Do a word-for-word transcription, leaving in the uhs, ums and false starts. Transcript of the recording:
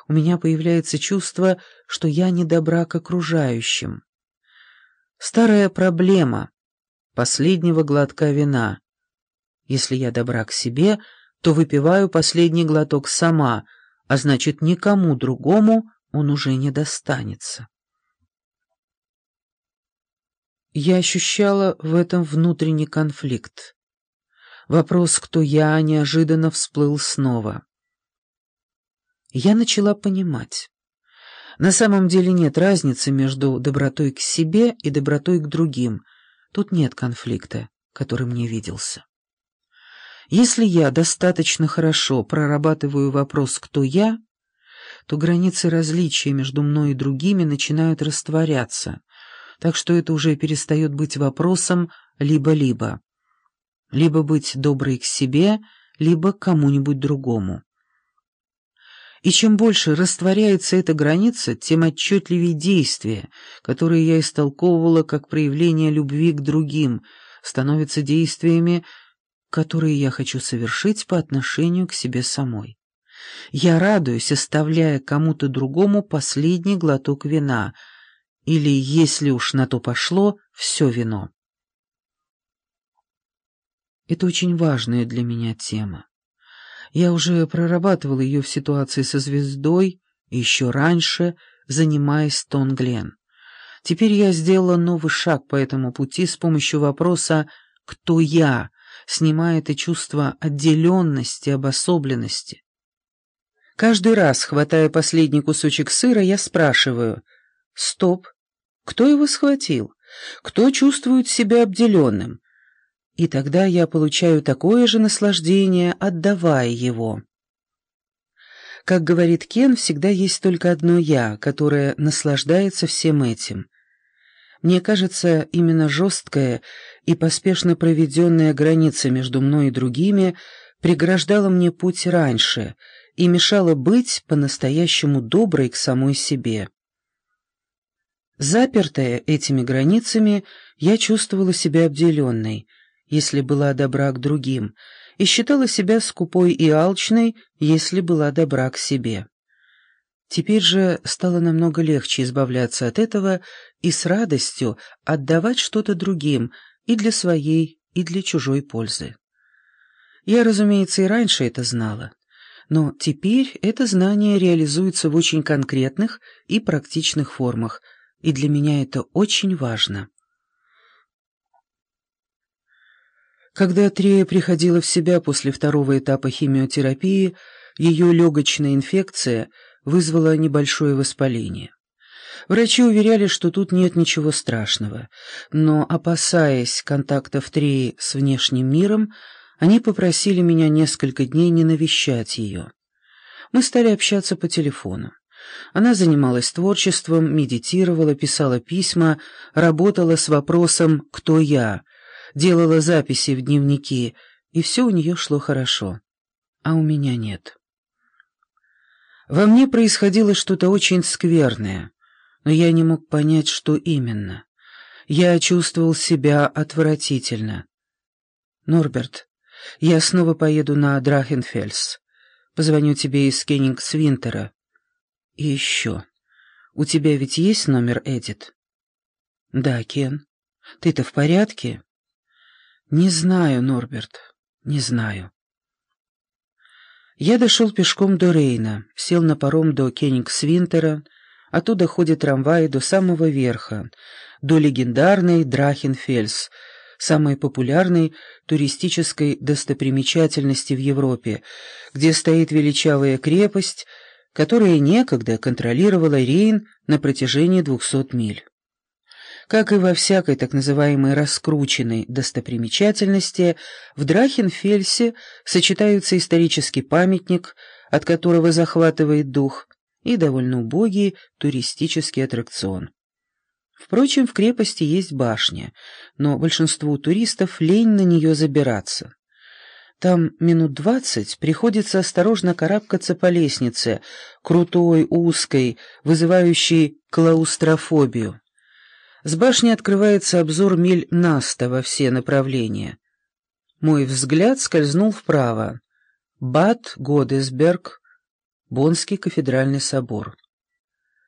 у меня появляется чувство, что я недобра к окружающим. Старая проблема последнего глотка вина. Если я добра к себе, то выпиваю последний глоток сама, а значит, никому другому он уже не достанется. Я ощущала в этом внутренний конфликт. Вопрос «кто я?» неожиданно всплыл снова. Я начала понимать. На самом деле нет разницы между добротой к себе и добротой к другим. Тут нет конфликта, который мне виделся. Если я достаточно хорошо прорабатываю вопрос «кто я?», то границы различия между мной и другими начинают растворяться, так что это уже перестает быть вопросом либо-либо. Либо быть доброй к себе, либо к кому-нибудь другому. И чем больше растворяется эта граница, тем отчетливее действия, которые я истолковывала как проявление любви к другим, становятся действиями, которые я хочу совершить по отношению к себе самой. Я радуюсь, оставляя кому-то другому последний глоток вина, или, если уж на то пошло, все вино. Это очень важная для меня тема. Я уже прорабатывал ее в ситуации со звездой и еще раньше, занимаясь Тон Гленн. Теперь я сделала новый шаг по этому пути с помощью вопроса «кто я?», снимая это чувство отделенности, обособленности. Каждый раз, хватая последний кусочек сыра, я спрашиваю «стоп, кто его схватил? Кто чувствует себя обделенным?» И тогда я получаю такое же наслаждение, отдавая его. Как говорит Кен, всегда есть только одно «я», которое наслаждается всем этим. Мне кажется, именно жесткая и поспешно проведенная граница между мной и другими преграждала мне путь раньше и мешала быть по-настоящему доброй к самой себе. Запертая этими границами, я чувствовала себя обделенной, если была добра к другим, и считала себя скупой и алчной, если была добра к себе. Теперь же стало намного легче избавляться от этого и с радостью отдавать что-то другим и для своей, и для чужой пользы. Я, разумеется, и раньше это знала, но теперь это знание реализуется в очень конкретных и практичных формах, и для меня это очень важно. Когда Трея приходила в себя после второго этапа химиотерапии, ее легочная инфекция вызвала небольшое воспаление. Врачи уверяли, что тут нет ничего страшного, но, опасаясь контактов Треи с внешним миром, они попросили меня несколько дней не навещать ее. Мы стали общаться по телефону. Она занималась творчеством, медитировала, писала письма, работала с вопросом «кто я?», делала записи в дневники, и все у нее шло хорошо. А у меня нет. Во мне происходило что-то очень скверное, но я не мог понять, что именно. Я чувствовал себя отвратительно. «Норберт, я снова поеду на Драхенфельс. Позвоню тебе из Кёнигсвинтера. И еще. У тебя ведь есть номер Эдит?» «Да, Кен. Ты-то в порядке?» «Не знаю, Норберт, не знаю». Я дошел пешком до Рейна, сел на паром до Кёнигсвинтера, оттуда ходят трамваи до самого верха, до легендарной Драхенфельс, самой популярной туристической достопримечательности в Европе, где стоит величавая крепость, которая некогда контролировала Рейн на протяжении двухсот миль. Как и во всякой так называемой раскрученной достопримечательности, в Драхенфельсе сочетаются исторический памятник, от которого захватывает дух, и довольно убогий туристический аттракцион. Впрочем, в крепости есть башня, но большинству туристов лень на нее забираться. Там минут двадцать приходится осторожно карабкаться по лестнице, крутой, узкой, вызывающей клаустрофобию. С башни открывается обзор миль на сто во все направления. Мой взгляд скользнул вправо. Бад Годесберг, Боннский кафедральный собор.